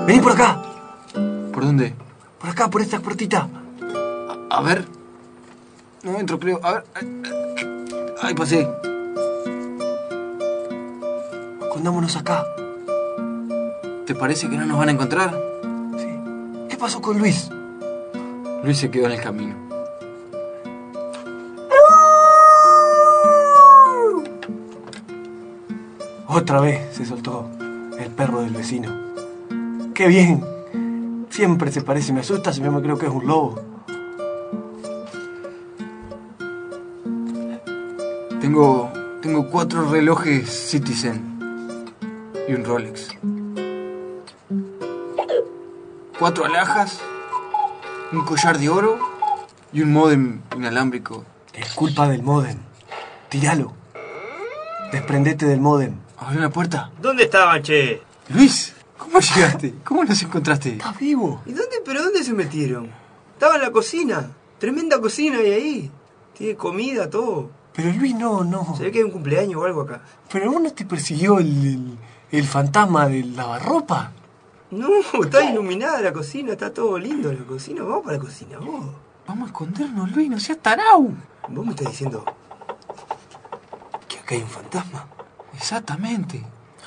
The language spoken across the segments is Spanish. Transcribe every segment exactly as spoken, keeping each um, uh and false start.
Vení por acá. ¿Por dónde? Por acá, por esta puertita. A, a ver. No entro, creo. A ver. Ay, pasé. Escondámonos acá. ¿Te parece que no nos van a encontrar? Sí. ¿Qué pasó con Luis? Luis se quedó en el camino. Otra vez se soltó el perro del vecino. ¡Qué bien! Siempre se parece, me asusta si yo me creo que es un lobo. Tengo, tengo cuatro relojes Citizen y un Rolex. Cuatro alhajas, un collar de oro y un módem inalámbrico. Es culpa del módem. Tíralo. Desprendete del módem. ¿Abrió la puerta? ¿Dónde estaban, che? Luis, ¿cómo llegaste? ¿Cómo nos encontraste? ¿Estás vivo? ¿Y dónde, pero dónde se metieron? Estaba en la cocina. Tremenda cocina hay ahí. Tiene comida, todo. Pero Luis no, no. Se ve que hay un cumpleaños o algo acá. Pero vos no te persiguió el, el, el fantasma del lavarropa. No, está iluminada la cocina, está todo lindo la cocina. Vamos para la cocina, vos. Vamos a escondernos, Luis, no seas tarao. Vos me estás diciendo que acá hay un fantasma. Exactamente.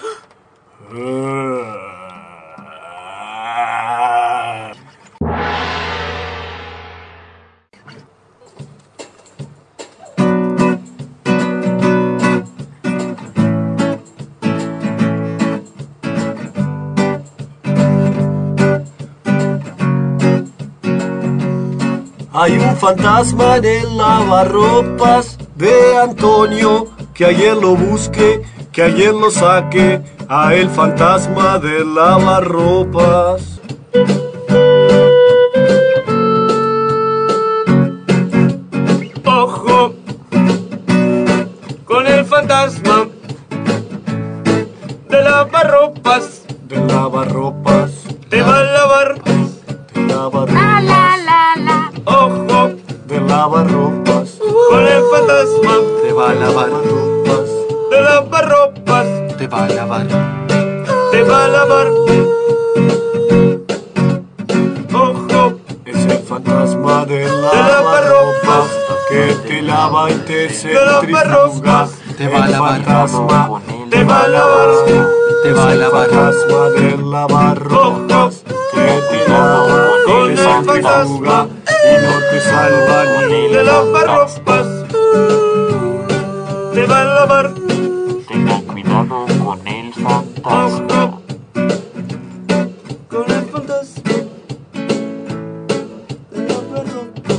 Hay un fantasma en el lavarropas de Antonio, que ayer lo busque, que ayer lo saque, a el fantasma del lavarropas. Ojo con el fantasma de lavarropas. De lavarropas. Te va a lavar. De lavarropas. La la la la. Ojo De lavarropas. con el fantasma Te va a lavar, de lavarropas. te va a lavar. Te va a lavar. Ojo Es el fantasma de lavarropas, lavarropas que te lava y te centrifuga. lavarropas, te va a El lavar, fantasma te va a lavar. te va a lavar. fantasma del lavarropas que te lava Con y el te centrifuga y no te salva ni De lavarropas. Te va a lavar. Tengan cuidado con el fantasma. Ojo con el fantasma de lavarropas.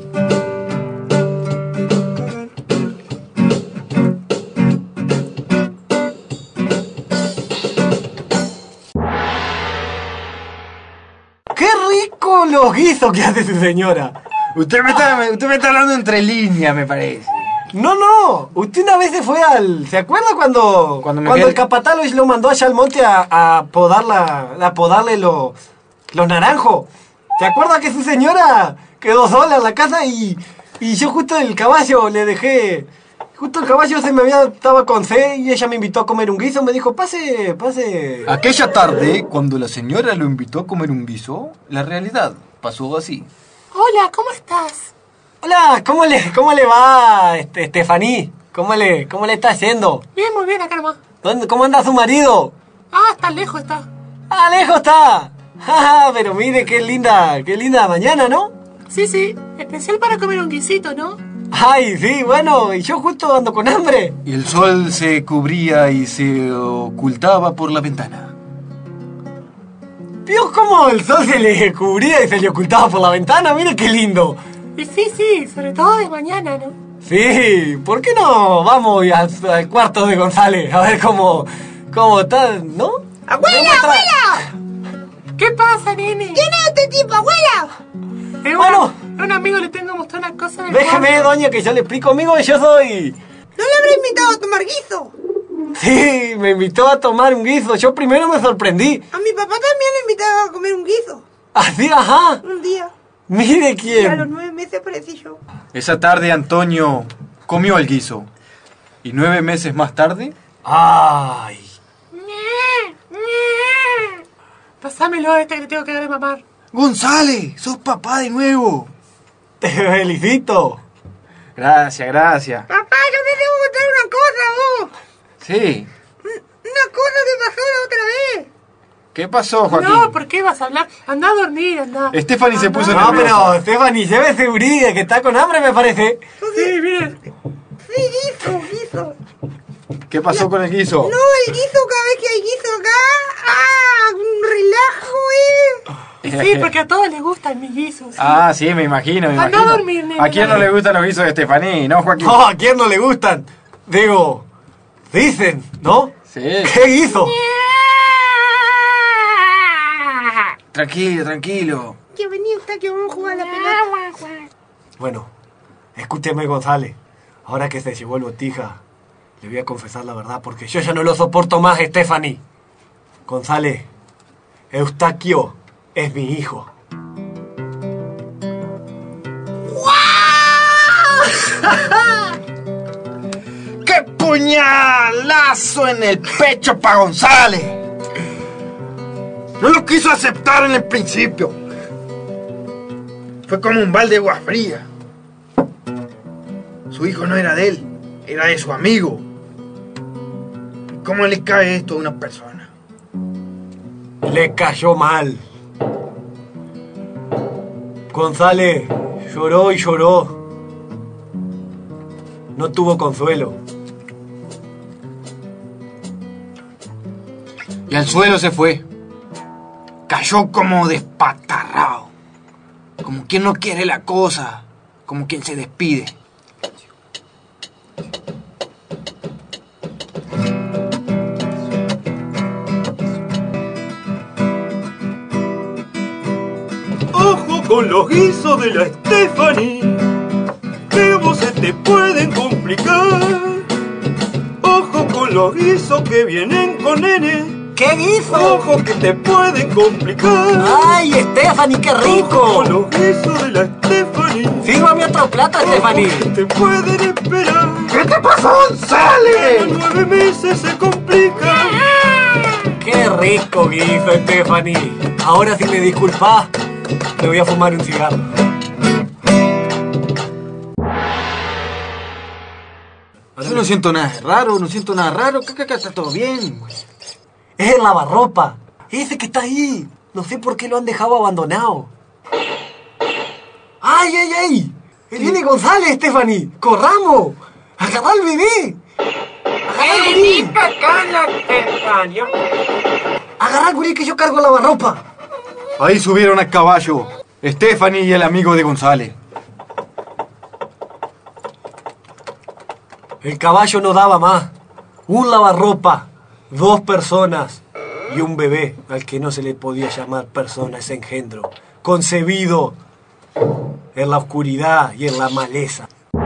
¡Qué rico los guisos que hace su señora! Usted me está, usted me está hablando entre líneas, me parece. No, no, usted una vez se fue al... ¿Se acuerda cuando Cuando me cuando quedé- el capataz lo- lo mandó allá al monte a, a podar la, a podarle los, los naranjos? ¿Se acuerda que su señora quedó sola en la casa y, y yo justo el caballo le dejé... Justo el caballo se me había... estaba con sed y ella me invitó a comer un guiso. Me dijo, pase, pase... Aquella tarde, cuando la señora lo invitó a comer un guiso, la realidad pasó así. Hola, ¿cómo estás? Hola, ¿cómo le, cómo le va, este, Estefaní? ¿Cómo le, ¿Cómo le está yendo? Bien, muy bien, acá nomás. ¿Dónde, ¿Cómo anda su marido? Ah, está lejos, está. ¡Ah, lejos está! ¡Ja, pero mire qué linda, qué linda mañana, ¿no? Sí, sí, especial para comer un guisito, ¿no? Ay, sí, bueno, y yo justo ando con hambre. Y el sol se cubría y se ocultaba por la ventana. ¿Vio cómo el sol se le cubría y se le ocultaba por la ventana? Mire qué lindo. Y sí, sí, sobre todo de mañana, ¿no? Sí, ¿por qué no vamos al, al cuarto de González? A ver cómo, cómo está, ¿no? ¡Abuela, Demuestra- abuela! ¿Qué pasa, nene? ¿Quién es este tipo, abuela? Es Bueno. una- un amigo le tengo que mostrar una cosa del Déjeme, cuarto. doña, que yo le explico. Amigo, yo soy... ¿No le habré invitado a tomar guiso? Sí, me invitó a tomar un guiso. Yo primero me sorprendí. A mi papá también le invitaba a comer un guiso. Así, ajá. Un día. Mire Y a los quién. nueve meses aparecí yo. Esa tarde Antonio comió el guiso. Y nueve meses más tarde, Ay. Ñe, Ñe. Pasa Pásamelo este que le tengo que dar de mamar. González, sos papá de nuevo. Te felicito. Gracias, gracias. Papá, yo te tengo que contar una cosa, vos. Sí. Una cosa que pasó la otra vez. ¿Qué pasó, Joaquín? No, ¿por qué vas a hablar? Anda a dormir, anda. Stephanie se puso No, nerviosa. pero Stephanie, lleve seguridad, que está con hambre, me parece. Sí, miren. Sí, guiso, guiso. ¿Qué pasó con el guiso? No, el guiso, cada vez que hay guiso acá, ¡ah! Un relajo, eh. Sí, porque a todos les gustan mis guisos. ¿sí? Ah, sí, me imagino, me Anda imagino. a dormir, nene. ¿A quién no le gustan los guisos de Stephanie, no, Joaquín? No, ¿a quién no le gustan? Digo, dicen, ¿no? Sí. ¿Qué hizo? Tranquilo, tranquilo. Que vení usted que vamos a jugar a la pelota. Bueno, escúcheme, González. Ahora que se llevó el botija, le voy a confesar la verdad, porque yo ya no lo soporto más, Stephanie. González, Eustaquio es mi hijo. ¡Qué puñalazo en el pecho pa' González! No lo quiso aceptar en el principio. Fue como un balde de agua fría. Su hijo no era de él, era de su amigo. ¿Cómo le cae esto a una persona? Le cayó mal. González lloró y lloró. No tuvo consuelo. Y al suelo se fue. Cayó como despatarrado. Como quien no quiere la cosa. Como quien se despide. Ojo con los guisos de la Stephanie, que vos se te pueden complicar. Ojo con los guisos que vienen con nene. ¿Qué hizo? Ojo que te pueden complicar. ¡Ay, Stephanie, qué Ojo rico! con los guisos de la Stephanie, Sírvame otro plato, que Stephanie. te pueden esperar. ¿Qué te pasó, González? En nueve meses se complica. ¡Qué rico guiso, Stephanie! Ahora, si me disculpas, me voy a fumar un cigarro. Yo no siento nada raro, no siento nada raro. Acá, acá está todo bien. Es el lavarropa. Ese que está ahí. No sé por qué lo han dejado abandonado. ¡Ay, ay, ay! ¡Ahí viene González, Stephanie! ¡Corramos! ¡Agarrá al bebé! ¡Agarrá al gurí! ¡Agarrá al gurí que yo cargo el lavarropa! Ahí subieron al caballo Stephanie y el amigo de González. El caballo no daba más. Un lavarropa, dos personas y un bebé al que no se le podía llamar persona, ese engendro, concebido en la oscuridad y en la maleza.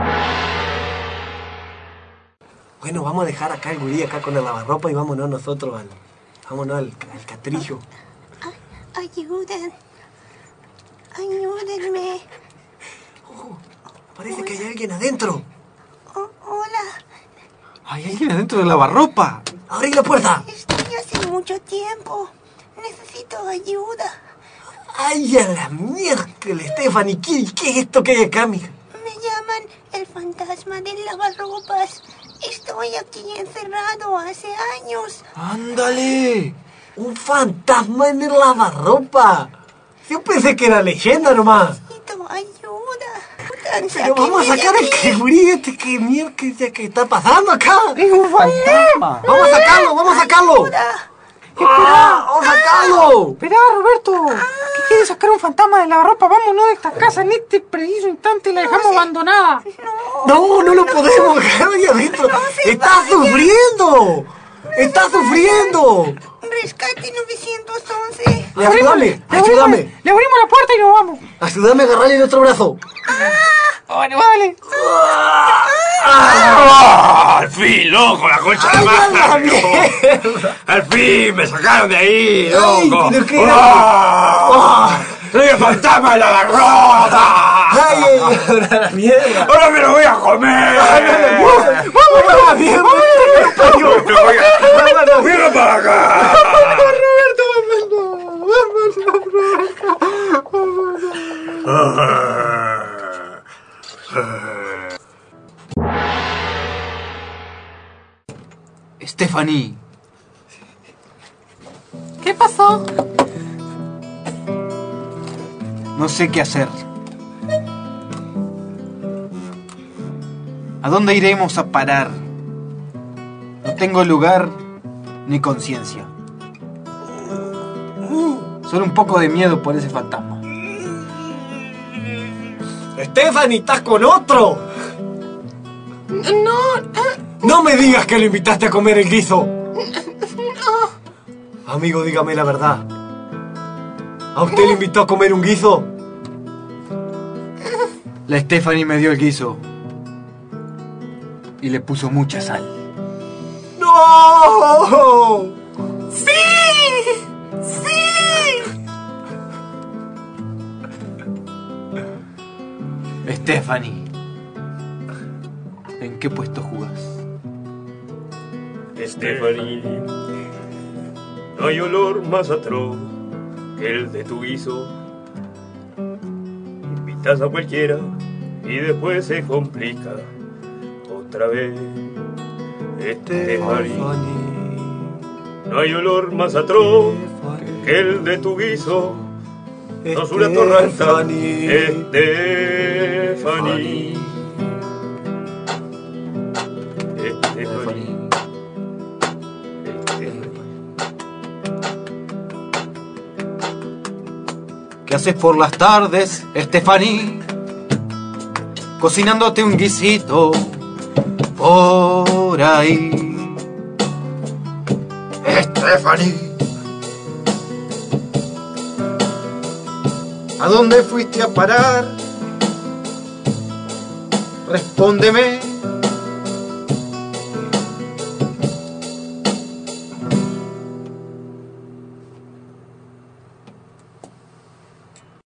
Bueno, vamos a dejar acá el gurí acá con el lavarropa y vámonos nosotros al, vámonos al, al catrillo. Ayuden. Ayúdenme. Oh, parece que hay alguien adentro. Oh, hola. Hay alguien adentro del lavarropa. ¡Abrí la puerta! Estoy hace mucho tiempo. Necesito ayuda. ¡Ay, a la miércoles, Stephanie! ¿Qué, qué es esto que hay acá, mija? Me llaman el fantasma del lavarropas. Estoy aquí encerrado hace años. ¡Ándale! ¡Un fantasma en el lavarropa! Yo pensé que era leyenda nomás. Necesito ayuda. Pero vamos a sacar el quegurí este que mierda que, que está pasando acá. ¡Es un fantasma! ¡Vamos a sacarlo, vamos a sacarlo! Ayuda. ¡Ah, ¡vamos a sacarlo! Espera, Roberto. ¿Qué quieres sacar un fantasma de la ropa? Vámonos de esta casa en este preciso instante. La dejamos abandonada. No, no lo podemos dejar ahí adentro. ¡Está sufriendo! ¡Está sufriendo! Rescate nueve once. Ayúdame, Le ayúdame. abrimos- Le abrimos la puerta y nos vamos. Ayúdame a agarrarle el otro brazo. Bueno, dale. ¡Ah! ¡Al fin, loco, la concha de ¡Ay, la a la madre! mierda! ¡Al fin, me sacaron de ahí, Ay, loco! pero qué ¡Ah! ¡Soy el fantasma de la garrota! ¡Ay, ay, ay, a la mierda! ¡Ahora me lo voy a comer! ¡Vamos a la mierda! ¡Me voy a... ¡Mira para acá! Roberto, vámonos. Vámonos. Stephanie. ¿Qué pasó? No sé qué hacer. ¿A dónde iremos a parar? No tengo lugar ni conciencia. Solo un poco de miedo por ese fantasma. Stephanie, ¿estás con otro? No, No me digas que lo invitaste a comer el guiso. Amigo, dígame la verdad. ¿A usted le invitó a comer un guiso? La Stephanie me dio el guiso y le puso mucha sal. ¡No! ¡sí! ¡Sí! Stephanie, ¿en qué puesto jugás? Stephanie, no hay olor más atroz que el de tu guiso. Invitas a cualquiera y después se complica otra vez. Stephanie, no hay olor más atroz que el de tu guiso. No suele torranta, Stephanie. Stephanie. ¿Qué haces por las tardes, Stephanie? Cocinándote un guisito por ahí. Stephanie, ¿a dónde fuiste a parar? Respóndeme,